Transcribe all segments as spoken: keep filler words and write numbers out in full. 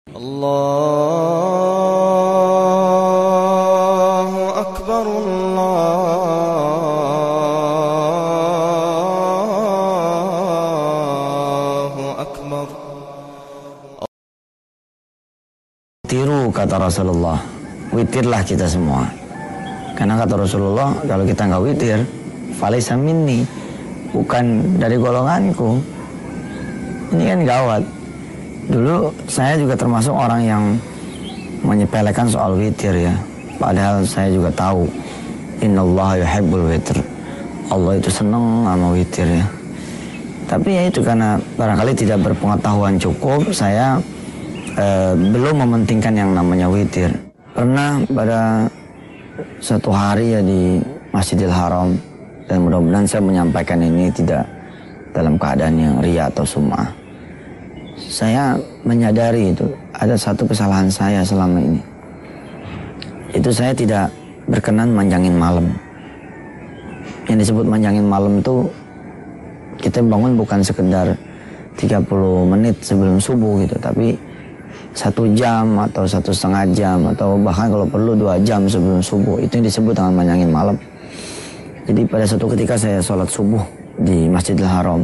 Allahu Akbar, Allahu Akbar. Tiru kata Rasulullah, witirlah kita semua. Karena kata Rasulullah, kalau kita nggak witir, falaysa minni, bukan dari golonganku. Ini kan gawat. Dulu saya juga termasuk orang yang menyepelekan soal witir ya. Padahal saya juga tahu innallaha yuhibbul witir. Allah itu senang sama witir ya. Tapi ya itu karena barangkali tidak berpengetahuan cukup, saya eh, belum mementingkan yang namanya witir. Pernah pada satu hari ya di Masjidil Haram, dan mudah-mudahan saya menyampaikan ini tidak dalam keadaan yang riya atau sum'ah. Saya menyadari itu ada satu kesalahan saya selama ini. Itu saya tidak berkenan manjangin malam. Yang disebut manjangin malam itu kita bangun bukan sekedar tiga puluh menit sebelum subuh gitu, tapi satu jam atau satu setengah jam atau bahkan kalau perlu dua jam sebelum subuh. Itu yang disebut dengan manjangin malam. Jadi pada suatu ketika saya sholat subuh di Masjidil Haram.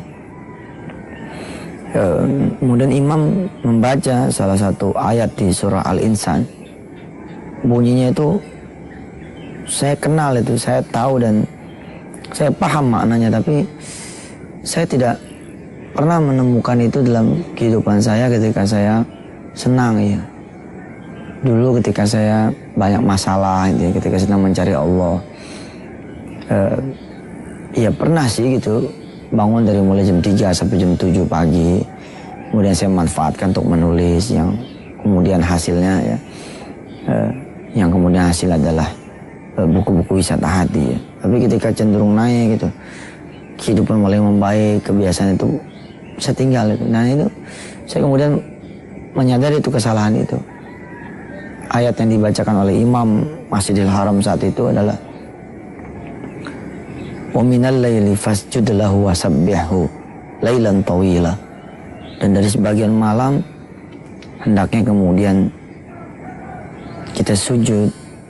Kemudian imam membaca salah satu ayat di surah Al-Insan. Bunyinya itu saya kenal itu, saya tahu dan saya paham maknanya, tapi saya tidak pernah menemukan itu dalam kehidupan saya ketika saya senang ya. Dulu ketika saya banyak masalah gitu, ketika sedang mencari Allah. Uh, ya pernah sih gitu, bangun dari mulai jam tiga sampai jam tujuh pagi. Kemudian saya manfaatkan untuk menulis yang kemudian hasilnya ya. Eh, yang kemudian hasil adalah eh, buku-buku wisata hati ya. Tapi ketika cenderung naik gitu, kehidupan mulai membaik, kebiasaan itu saya tinggal itu. Nah itu saya kemudian menyadari itu kesalahan itu. Ayat yang dibacakan oleh Imam Masjidil Haram saat itu adalah wa minal laili fasjud lahu wasabbihhu lailan tawila. Dan dari sebagian malam hendaknya kemudian kita sujud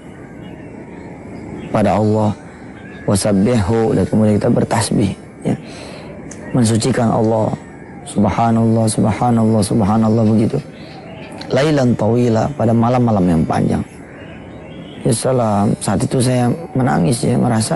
pada Allah wasabbihhu, dan kemudian kita bertasbih ya. Mensucikan Allah, subhanallah subhanallah subhanallah begitu. Lailan tawila, pada malam-malam yang panjang. Ya salam, saat itu saya menangis ya, merasa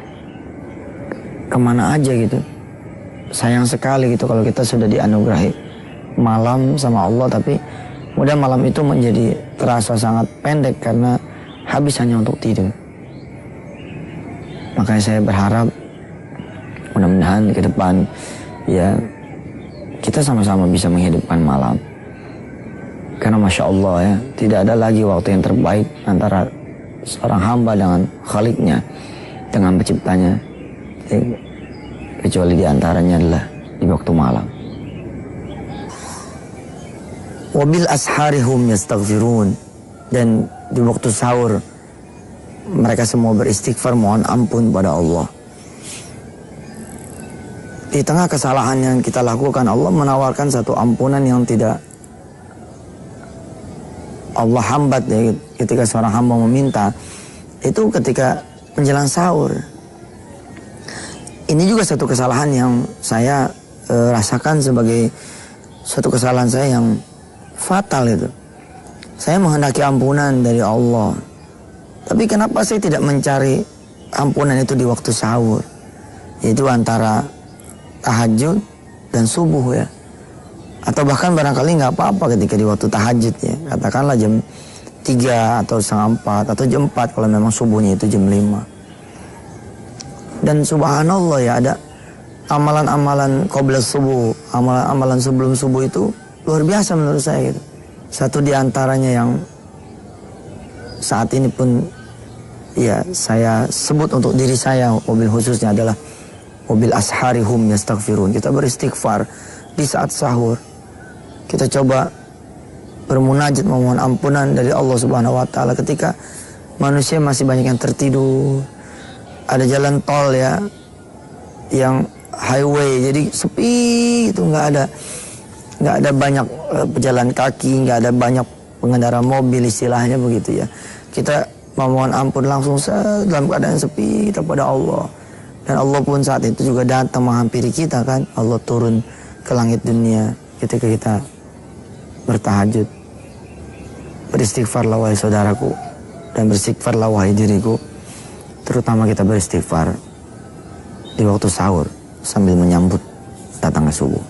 kemana aja gitu. Sayang sekali gitu kalau kita sudah dianugerahi malam sama Allah, tapi kemudian malam itu menjadi terasa sangat pendek karena habis hanya untuk tidur. Makanya saya berharap mudah-mudahan ke depan ya kita sama-sama bisa menghidupkan malam. Karena Masya Allah ya, tidak ada lagi waktu yang terbaik antara seorang hamba dengan Khaliknya, dengan penciptanya, kecuali diantaranya adalah di waktu malam. Wabil asharihum yastaghfirun, dan di waktu sahur mereka semua beristighfar, mohon ampun pada Allah. Di tengah kesalahan yang kita lakukan, Allah menawarkan satu ampunan yang tidak Allah hambat ya, ketika seorang hamba meminta. Itu ketika menjelang sahur. Ini juga satu kesalahan yang saya e, rasakan sebagai suatu kesalahan saya yang fatal itu. Saya menghendaki ampunan dari Allah, tapi kenapa saya tidak mencari ampunan itu di waktu sahur, yaitu antara tahajud dan subuh ya. Atau bahkan barangkali nggak apa-apa ketika di waktu tahajud ya, katakanlah jam tiga atau setengah empat atau jam empat kalau memang subuhnya itu jam lima. Dan subhanallah ya, ada amalan-amalan qabla subuh, amalan-amalan sebelum subuh itu luar biasa menurut saya gitu. Satu di antaranya yang saat ini pun ya saya sebut untuk diri saya, mobil khususnya adalah mobil asharihum yastaghfirun. Kita beristighfar di saat sahur. Kita coba bermunajat memohon ampunan dari Allah Subhanahu wa taala ketika manusia masih banyak yang tertidur. Ada jalan tol ya yang highway, jadi sepi itu, nggak ada nggak ada banyak uh, pejalan kaki, nggak ada banyak pengendara mobil istilahnya begitu ya. Kita memohon ampun langsung dalam keadaan sepi kita pada Allah. Dan Allah pun saat itu juga datang menghampiri kita kan. Allah turun ke langit dunia ketika kita bertahajud. Beristighfarlah wahai saudaraku, dan beristighfarlah wahai diriku. Terutama kita beristighfar di waktu sahur sambil menyambut datangnya subuh.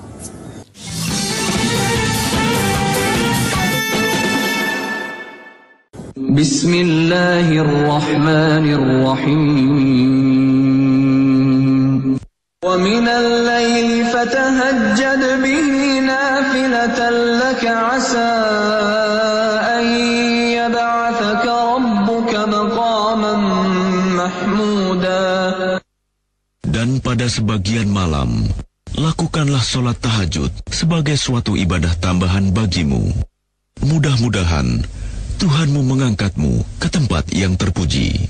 Bismillahirrahmanirrahim. Wa minal laili fatahajjad bihi nafilatan laka asa an yab'athaka rabbuka maqaman mahmuda. Dan pada sebagian malam, lakukanlah sholat tahajud sebagai suatu ibadah tambahan bagimu. Mudah-mudahan Tuhanmu mengangkatmu ke tempat yang terpuji.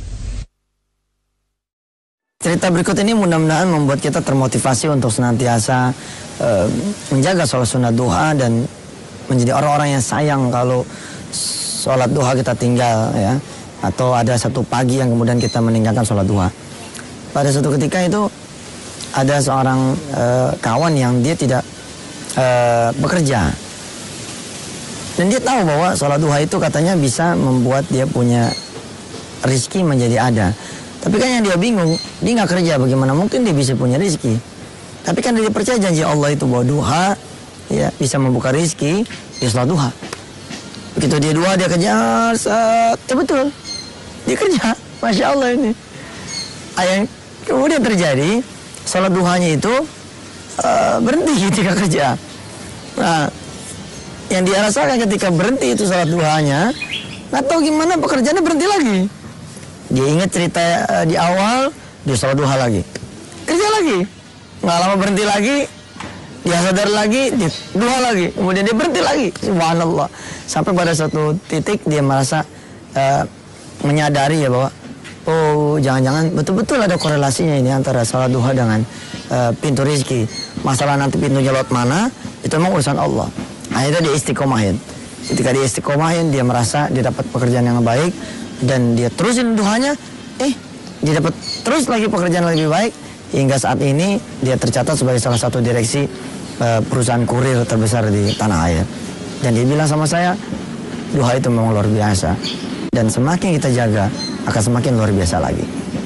Cerita berikut ini mudah-mudahan membuat kita termotivasi untuk senantiasa uh, menjaga sholat sunnah duha dan menjadi orang-orang yang sayang kalau sholat duha kita tinggal ya, atau ada satu pagi yang kemudian kita meninggalkan sholat duha. Pada suatu ketika itu ada seorang uh, kawan yang dia tidak uh, bekerja. Dan dia tahu bahwa sholat duha itu katanya bisa membuat dia punya rizki menjadi ada. Tapi kan yang dia bingung, dia nggak kerja, bagaimana mungkin dia bisa punya rizki? Tapi kan dia percaya janji Allah itu bahwa duha ya, bisa membuka rizki di sholat duha. Begitu dia duha, dia kejar, set, ya betul, dia kerja, Masya Allah ini. Yang kemudian terjadi, sholat duhanya itu uh, berhenti ketika kerja. Nah, yang dia rasakan ketika berhenti itu sholat duhanya, nggak tahu gimana pekerjaannya berhenti lagi. Dia ingat cerita uh, di awal, dia sholat duha lagi, kerja lagi, nggak lama berhenti lagi, dia sadar lagi, dia duha lagi, kemudian dia berhenti lagi. Subhanallah. Sampai pada suatu titik dia merasa uh, menyadari ya bahwa oh jangan-jangan betul-betul ada korelasinya ini antara sholat duha dengan uh, pintu rezeki. Masalah nanti pintunya lewat mana, itu memang urusan Allah. Akhirnya dia istiqomahin. Ketika dia istiqomahin, dia merasa dia dapat pekerjaan yang baik dan dia terusin duhanya, eh dia dapat terus lagi pekerjaan yang lebih baik hingga saat ini dia tercatat sebagai salah satu direksi uh, perusahaan kurir terbesar di tanah air. Dan dia bilang sama saya, duha itu memang luar biasa dan semakin kita jaga akan semakin luar biasa lagi.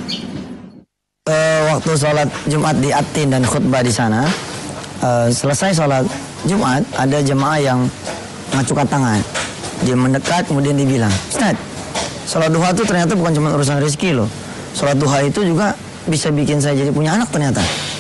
Uh, waktu sholat Jumat di Atin dan khutbah di sana, uh, selesai sholat Jumat, ada jemaah yang ngacukan tangan. Dia mendekat, kemudian dia bilang, Ustaz, sholat duha itu ternyata bukan cuma urusan rezeki loh. Sholat duha itu juga bisa bikin saya jadi punya anak ternyata.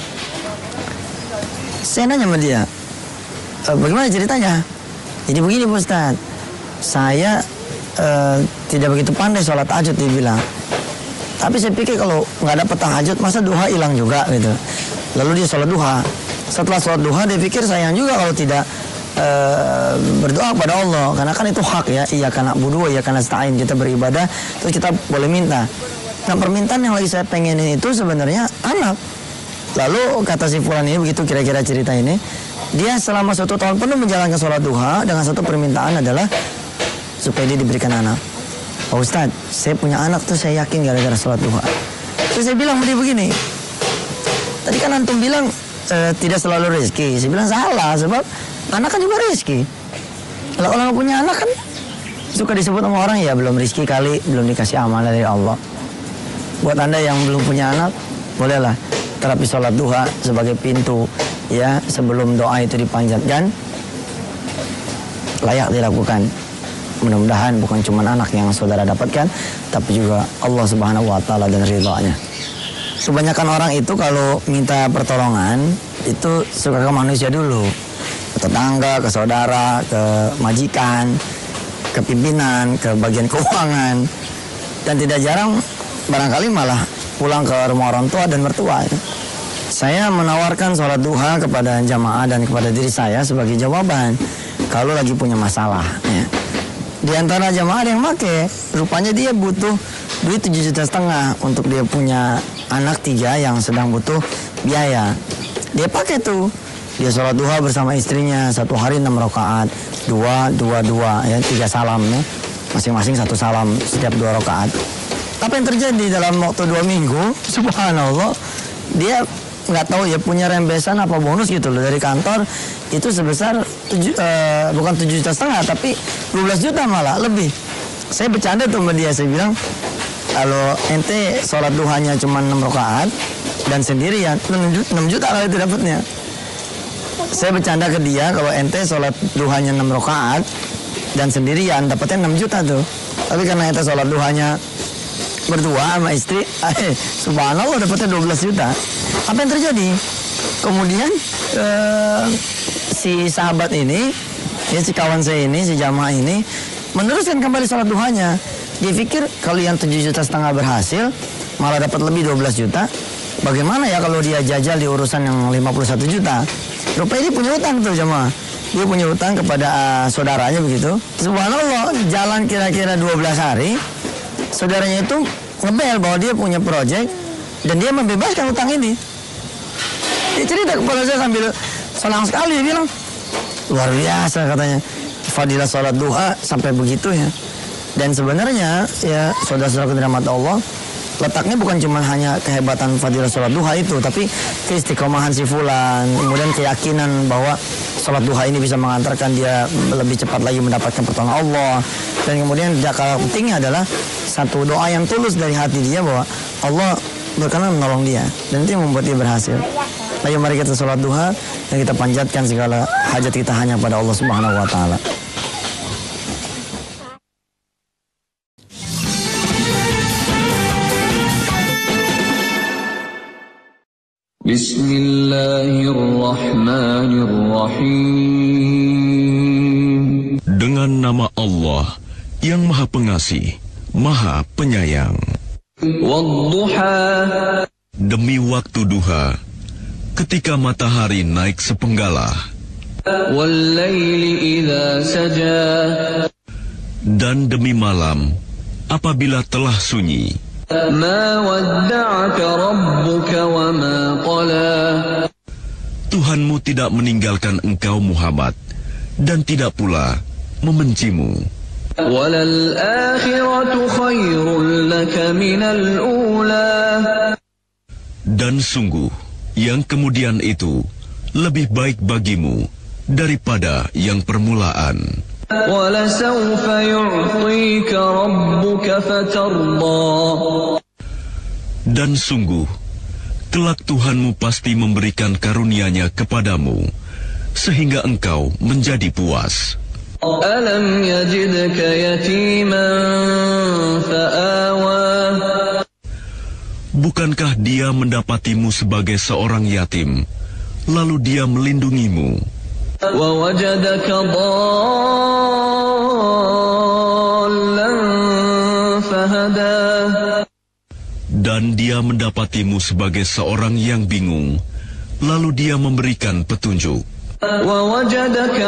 Saya nanya sama dia, e, bagaimana ceritanya? Jadi begini Pak Ustaz, saya e, tidak begitu pandai sholat tahajud, dia bilang. Tapi saya pikir kalau nggak dapat tahajud, masa duha hilang juga gitu. Lalu dia sholat duha. Setelah sholat duha dia pikir sayang juga kalau tidak uh, berdoa kepada Allah, karena kan itu hak ya, iya karena budu, iya karena nasta'in, kita beribadah terus kita boleh minta. Nah permintaan yang lagi saya pengenin itu sebenarnya anak. Lalu kata si fulan ini begitu kira-kira cerita ini, dia selama satu tahun penuh menjalankan sholat duha dengan satu permintaan adalah supaya dia diberikan anak. Pak Ustadz, saya punya anak tuh saya yakin gara-gara sholat duha. Terus saya bilang dia begini, tadi kan antum bilang Uh, tidak selalu rezeki. Saya bilang salah, sebab anak kan juga rezeki. Kalau orang punya anak kan suka disebut sama orang ya belum rezeki kali, belum dikasih amanah dari Allah. Buat Anda yang belum punya anak, bolehlah terapi sholat duha sebagai pintu ya sebelum doa itu dipanjatkan. Layak dilakukan. Mudah-mudahan bukan cuma anak yang saudara dapatkan, tapi juga Allah Subhanahu wa taala dan ridha-Nya. Kebanyakan orang itu kalau minta pertolongan itu suka ke manusia dulu, ke tetangga, ke saudara, ke majikan, ke pimpinan, ke bagian keuangan, dan tidak jarang barangkali malah pulang ke rumah orang tua dan mertua. Saya menawarkan sholat duha kepada jamaah dan kepada diri saya sebagai jawaban kalau lagi punya masalah. Ya. Di antara jamaah yang make, rupanya dia butuh duit tujuh juta setengah untuk dia punya anak tiga yang sedang butuh biaya. Dia pakai tuh Dia sholat duha bersama istrinya, satu hari enam rakaat, dua, dua, dua, ya, tiga salam, ya. Masing-masing satu salam setiap dua rakaat. Apa yang terjadi dalam waktu dua minggu, subhanallah, dia nggak tahu ya punya rembesan apa bonus gitu loh dari kantor itu sebesar tujuh, uh, bukan tujuh juta setengah tapi dua belas juta malah lebih. Saya bercanda tuh sama dia, saya bilang kalau ente sholat duhanya cuma enam rakaat dan sendirian enam juta lah itu dapatnya. Saya bercanda ke dia kalau ente sholat duhanya enam rakaat dan sendirian dapatnya enam juta tuh. Tapi karena ente sholat duhanya berdua sama istri, eh, subhanallah dapatnya dua belas juta. Apa yang terjadi? Kemudian eh, si sahabat ini, ya si kawan saya ini, si jamaah ini meneruskan kembali sholat duhanya. Dia pikir kalau yang tujuh juta setengah berhasil, malah dapat lebih dua belas juta. Bagaimana ya kalau dia jajal di urusan yang lima puluh satu juta? Rupanya dia punya utang tuh jamaah. Dia punya utang kepada uh, saudaranya begitu. Subhanallah, jalan kira-kira dua belas hari, saudaranya itu ngebel bahwa dia punya proyek dan dia membebaskan utang ini. Dia cerita kepada saya sambil senang sekali, dia bilang luar biasa katanya fadilah sholat duha sampai begitu ya. Dan sebenarnya ya saudara-saudara dirahmati Allah, letaknya bukan cuma hanya kehebatan fadilah sholat duha itu, tapi keistiqomahan si fulan, kemudian keyakinan bahwa sholat duha ini bisa mengantarkan dia lebih cepat lagi mendapatkan pertolongan Allah. Dan kemudian jangka pentingnya adalah satu doa yang tulus dari hati dia bahwa Allah berkenan menolong dia, dan itu yang membuat dia berhasil. Ayo mari kita sholat duha dan kita panjatkan segala hajat kita hanya pada Allah Subhanahu wa taala. Bismillahirrahmanirrahim. Dengan nama Allah yang Maha Pengasih, Maha Penyayang. Wadduha. Demi waktu duha, ketika matahari naik sepenggalah. Wallaili idza saja. Dan demi malam, apabila telah sunyi. Ma wadda'aka rabbuka wa ma qala. Tuhanmu tidak meninggalkan engkau Muhammad, dan tidak pula membencimu. Walal akhiratu khairul laka minal ula. Dan sungguh, yang kemudian itu lebih baik bagimu daripada yang permulaan. Walasawfa yu'tika rabbuka fatarda. Dan sungguh, kelak Tuhanmu pasti memberikan karunia-Nya kepadamu, sehingga engkau menjadi puas. Alam yajidka yatiman fa'awa. Bukankah Dia mendapatimu sebagai seorang yatim, lalu Dia melindungimu? Wa wajadaka dhallan fahada. Dan Dia mendapatimu sebagai seorang yang bingung, lalu Dia memberikan petunjuk. Wa wajadaka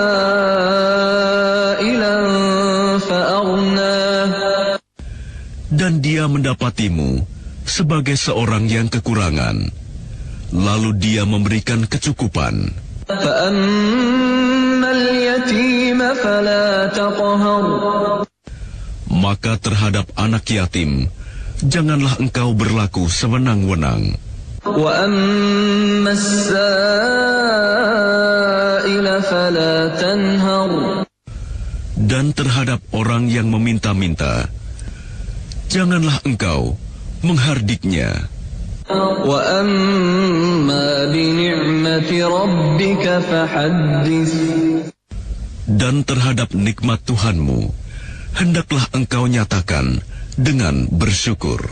'ailan fa'aghna. Dan Dia mendapatimu sebagai seorang yang kekurangan, lalu Dia memberikan kecukupan. Fa'ammal yatima fala taqhar. Maka terhadap anak yatim, janganlah engkau berlaku sewenang-wenang. Wa ammas sa'ila fala tanhar. Dan terhadap orang yang meminta-minta, janganlah engkau menghardiknya. Wa amma bi ni'mati rabbika fahaddits. Dan terhadap nikmat Tuhanmu, hendaklah engkau nyatakan dengan bersyukur.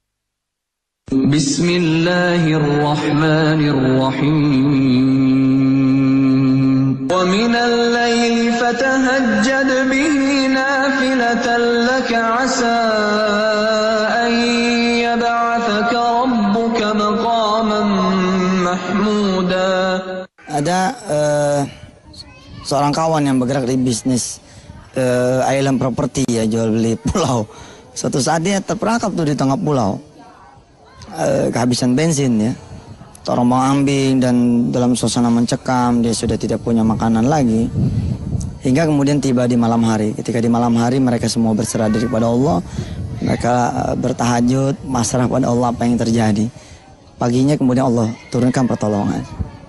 Bismillahirrahmanirrahim. Wa minal laili fatahajjad bihi nafilatan laka 'asa an yab'athaka rabbuka maqaman mahmuda. Ada uh, seorang kawan yang bergerak di bisnis uh, island property, ya, jual beli pulau. Suatu saat dia terperangkap tuh di tengah pulau, uh, kehabisan bensin, ya. terombang-ambing dan dalam suasana mencekam, dia sudah tidak punya makanan lagi. Hingga kemudian tiba di malam hari. Ketika di malam hari mereka semua berserah diri kepada Allah, mereka bertahajud, pasrah pada Allah apa yang terjadi. Paginya kemudian Allah turunkan pertolongan.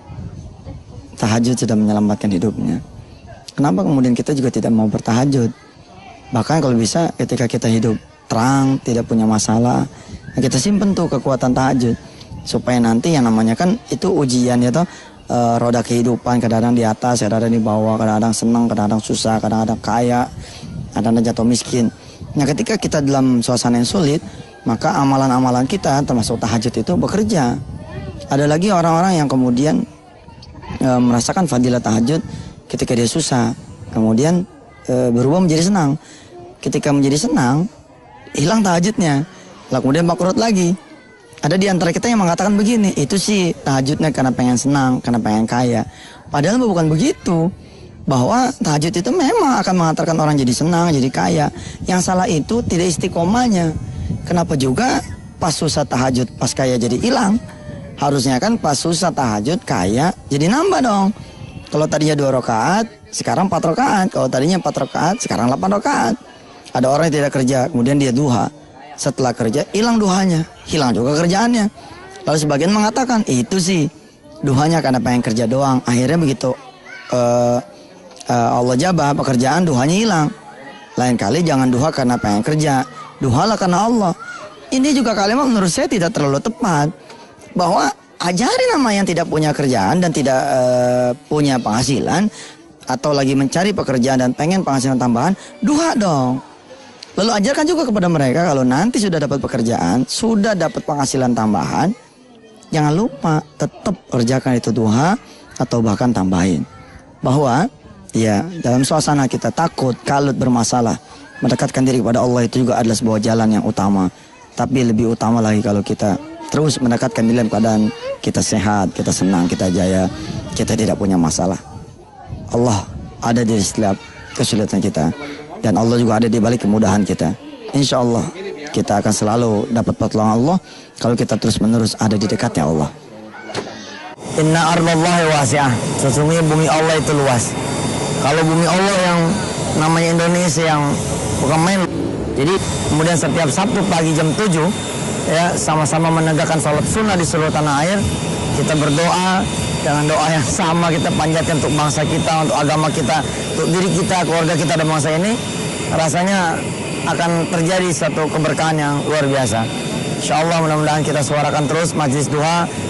Tahajud sudah menyelamatkan hidupnya. Kenapa kemudian kita juga tidak mau bertahajud? Bahkan kalau bisa ketika kita hidup terang, tidak punya masalah, kita simpen tuh kekuatan tahajud. Supaya nanti yang namanya kan itu ujian ya toh, e, roda kehidupan, kadang-kadang di atas, kadang-kadang di bawah, kadang-kadang senang, kadang-kadang susah, kadang-kadang kaya, kadang-kadang jatuh miskin. Nah ketika kita dalam suasana yang sulit, maka amalan-amalan kita termasuk tahajud itu bekerja. Ada lagi orang-orang yang kemudian e, merasakan fadilah tahajud ketika dia susah, kemudian e, berubah menjadi senang. Ketika menjadi senang, hilang tahajudnya, lalu kemudian bangkrut lagi. Ada di antara kita yang mengatakan begini, itu sih tahajudnya karena pengen senang, karena pengen kaya. Padahal bukan begitu. Bahwa tahajud itu memang akan mengantarkan orang jadi senang, jadi kaya. Yang salah itu tidak istiqomahnya. Kenapa juga pas susah tahajud, pas kaya jadi hilang? Harusnya kan pas susah tahajud, kaya jadi nambah dong. Kalau tadinya dua rakaat, sekarang empat rakaat. Kalau tadinya empat rakaat, sekarang delapan rakaat. Ada orang yang tidak kerja, kemudian dia duha. Setelah kerja, hilang duhanya, hilang juga kerjaannya. Lalu sebagian mengatakan, itu sih duhanya karena pengen kerja doang. Akhirnya begitu uh, uh, Allah jabah pekerjaan, duhanya hilang. Lain kali jangan duha karena pengen kerja, duhalah karena Allah. Ini juga kalimat menurut saya tidak terlalu tepat. Bahwa ajari nama yang tidak punya kerjaan dan tidak uh, punya penghasilan, atau lagi mencari pekerjaan dan pengen penghasilan tambahan, duha dong. Lalu ajarkan juga kepada mereka kalau nanti sudah dapat pekerjaan, sudah dapat penghasilan tambahan, jangan lupa tetap kerjakan itu duha atau bahkan tambahin. Bahwa ya dalam suasana kita takut, kalut, bermasalah, mendekatkan diri kepada Allah itu juga adalah sebuah jalan yang utama. Tapi lebih utama lagi kalau kita terus mendekatkan diri dalam keadaan kita sehat, kita senang, kita jaya, kita tidak punya masalah. Allah ada di setiap kesulitan kita. Dan Allah juga ada di balik kemudahan kita. Insya Allah kita akan selalu dapat pertolongan Allah kalau kita terus menerus ada di dekatnya Allah. Inna ardallahi wasi'ah. Sesungguhnya bumi Allah itu luas. Kalau bumi Allah yang namanya Indonesia yang bukan main. Jadi kemudian setiap Sabtu pagi jam tujuh ya sama-sama menegakkan salat sunnah di seluruh tanah air. Kita berdoa dengan doa yang sama, kita panjatkan untuk bangsa kita, untuk agama kita, untuk diri kita, keluarga kita dan bangsa ini. Rasanya akan terjadi satu keberkahan yang luar biasa. Insya Allah mudah-mudahan kita suarakan terus majlis duha